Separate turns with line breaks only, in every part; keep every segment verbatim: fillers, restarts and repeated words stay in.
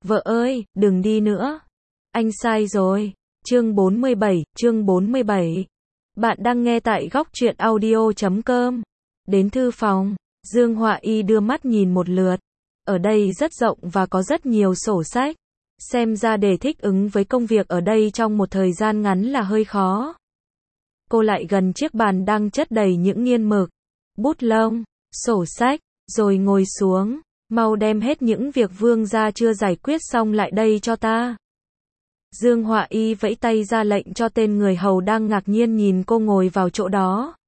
Vợ ơi, đừng đi nữa. Anh sai rồi. Chương bốn mươi bảy, chương bốn mươi bảy. Bạn đang nghe tại góc truyện audio chấm com. Đến thư phòng, Dương Họa Y đưa mắt nhìn một lượt. Ở đây rất rộng và có rất nhiều sổ sách. Xem ra để thích ứng với công việc ở đây trong một thời gian ngắn là hơi khó. Cô lại gần chiếc bàn đang chất đầy những nghiên mực, bút lông, sổ sách, rồi ngồi xuống. Mau đem hết những việc vương gia chưa giải quyết xong lại đây cho ta. Dương Họa Y vẫy tay ra lệnh cho tên người hầu đang ngạc nhiên nhìn cô ngồi vào chỗ đó.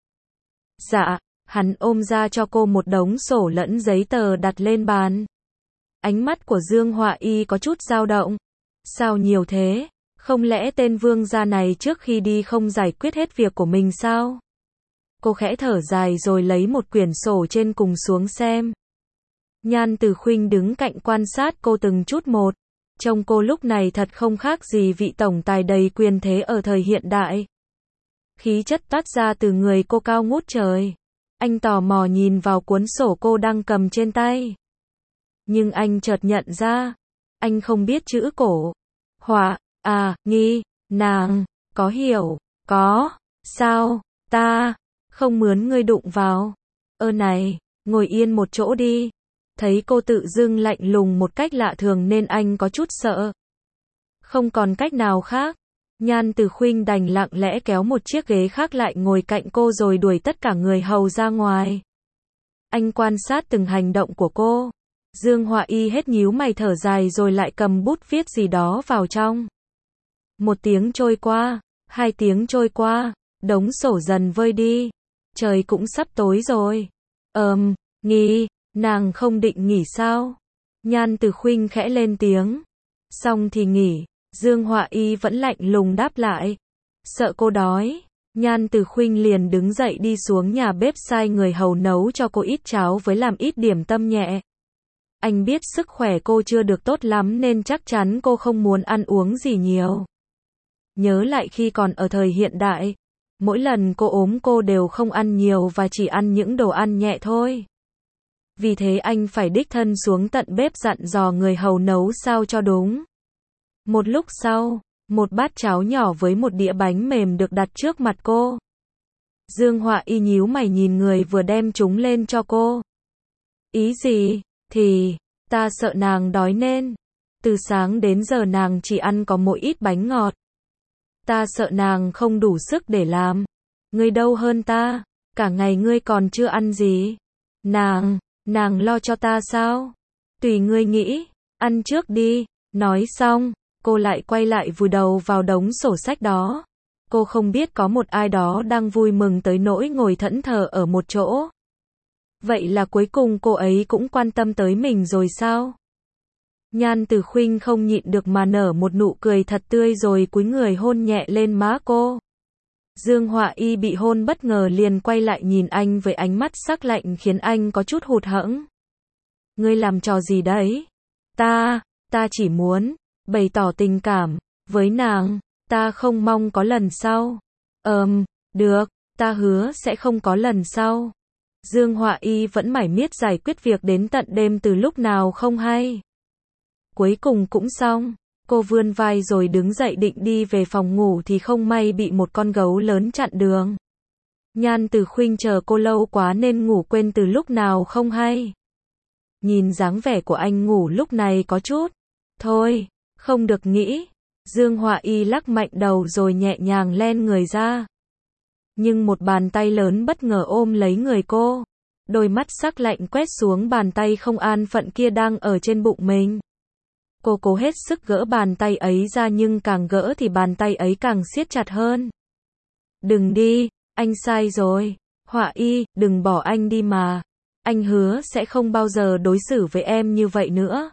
Dạ, hắn ôm ra cho cô một đống sổ lẫn giấy tờ đặt lên bàn. Ánh mắt của Dương Họa Y có chút dao động. Sao nhiều thế? Không lẽ tên vương gia này trước khi đi không giải quyết hết việc của mình sao? Cô khẽ thở dài rồi lấy một quyển sổ trên cùng xuống xem. Nhan Từ Khuynh đứng cạnh quan sát cô từng chút một. Trông cô lúc này thật không khác gì vị tổng tài đầy quyền thế ở thời hiện đại. Khí chất toát ra từ người cô cao ngút trời. Anh tò mò nhìn vào cuốn sổ cô đang cầm trên tay. Nhưng anh chợt nhận ra, anh không biết chữ cổ. Họa, à, nghi, nàng, có hiểu, có, sao, ta, không mướn ngươi đụng vào. Ơ này, ngồi yên một chỗ đi. Thấy cô tự dưng lạnh lùng một cách lạ thường nên anh có chút sợ. Không còn cách nào khác, Nhan Từ Khuynh đành lặng lẽ kéo một chiếc ghế khác lại ngồi cạnh cô rồi đuổi tất cả người hầu ra ngoài. Anh quan sát từng hành động của cô. Dương Họa Y hết nhíu mày thở dài rồi lại cầm bút viết gì đó vào trong. Một tiếng trôi qua, hai tiếng trôi qua, đống sổ dần vơi đi. Trời cũng sắp tối rồi. Ờm, nghỉ, nàng không định nghỉ sao? Nhan Từ Khuynh khẽ lên tiếng. Xong thì nghỉ. Dương Họa Y vẫn lạnh lùng đáp lại. Sợ cô đói, Nhan Từ Khuynh liền đứng dậy đi xuống nhà bếp sai người hầu nấu cho cô ít cháo với làm ít điểm tâm nhẹ. Anh biết sức khỏe cô chưa được tốt lắm nên chắc chắn cô không muốn ăn uống gì nhiều. Nhớ lại khi còn ở thời hiện đại, mỗi lần cô ốm cô đều không ăn nhiều và chỉ ăn những đồ ăn nhẹ thôi. Vì thế anh phải đích thân xuống tận bếp dặn dò người hầu nấu sao cho đúng. Một lúc sau, một bát cháo nhỏ với một đĩa bánh mềm được đặt trước mặt cô. Dương Họa Y nhíu mày nhìn người vừa đem chúng lên cho cô. Ý gì? Thì, ta sợ nàng đói nên. Từ sáng đến giờ nàng chỉ ăn có mỗi ít bánh ngọt. Ta sợ nàng không đủ sức để làm. Ngươi đâu hơn ta, cả ngày ngươi còn chưa ăn gì. Nàng, nàng lo cho ta sao? Tùy ngươi nghĩ, ăn trước đi. Nói xong, cô lại quay lại vùi đầu vào đống sổ sách đó. Cô không biết có một ai đó đang vui mừng tới nỗi ngồi thẫn thờ ở một chỗ. Vậy là cuối cùng cô ấy cũng quan tâm tới mình rồi sao? Nhan Từ Khuynh không nhịn được mà nở một nụ cười thật tươi rồi cúi người hôn nhẹ lên má cô. Dương Họa Y bị hôn bất ngờ liền quay lại nhìn anh với ánh mắt sắc lạnh khiến anh có chút hụt hẫng. Ngươi làm trò gì đấy? Ta, ta chỉ muốn bày tỏ tình cảm với nàng, ta không mong có lần sau. Ừm, được, ta hứa sẽ không có lần sau. Dương Họa Y vẫn mải miết giải quyết việc đến tận đêm từ lúc nào không hay. Cuối cùng cũng xong, cô vươn vai rồi đứng dậy định đi về phòng ngủ thì không may bị một con gấu lớn chặn đường. Nhan Từ Khuynh chờ cô lâu quá nên ngủ quên từ lúc nào không hay. Nhìn dáng vẻ của anh ngủ lúc này có chút. Thôi, không được nghĩ. Dương Họa Y lắc mạnh đầu rồi nhẹ nhàng len người ra. Nhưng một bàn tay lớn bất ngờ ôm lấy người cô. Đôi mắt sắc lạnh quét xuống bàn tay không an phận kia đang ở trên bụng mình. Cô cố hết sức gỡ bàn tay ấy ra nhưng càng gỡ thì bàn tay ấy càng siết chặt hơn. Đừng đi, anh sai rồi. Họa Y, đừng bỏ anh đi mà. Anh hứa sẽ không bao giờ đối xử với em như vậy nữa.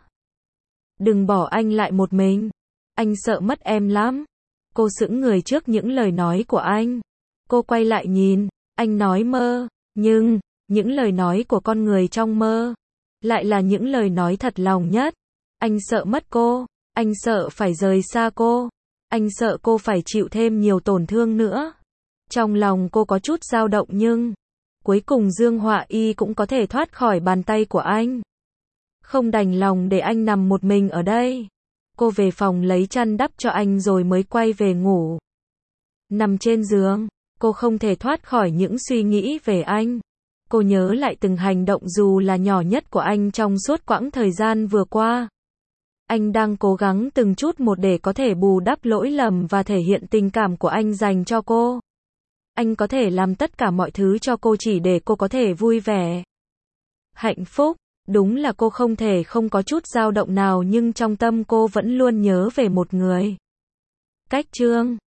Đừng bỏ anh lại một mình. Anh sợ mất em lắm. Cô sững người trước những lời nói của anh. Cô quay lại nhìn, anh nói mơ, nhưng, những lời nói của con người trong mơ, lại là những lời nói thật lòng nhất. Anh sợ mất cô, anh sợ phải rời xa cô, anh sợ cô phải chịu thêm nhiều tổn thương nữa. Trong lòng cô có chút dao động nhưng, cuối cùng Dương Họa Y cũng có thể thoát khỏi bàn tay của anh. Không đành lòng để anh nằm một mình ở đây. Cô về phòng lấy chăn đắp cho anh rồi mới quay về ngủ. Nằm trên giường, cô không thể thoát khỏi những suy nghĩ về anh. Cô nhớ lại từng hành động dù là nhỏ nhất của anh trong suốt quãng thời gian vừa qua. Anh đang cố gắng từng chút một để có thể bù đắp lỗi lầm và thể hiện tình cảm của anh dành cho cô. Anh có thể làm tất cả mọi thứ cho cô chỉ để cô có thể vui vẻ. Hạnh phúc, đúng là cô không thể không có chút dao động nào nhưng trong tâm cô vẫn luôn nhớ về một người. Cách chương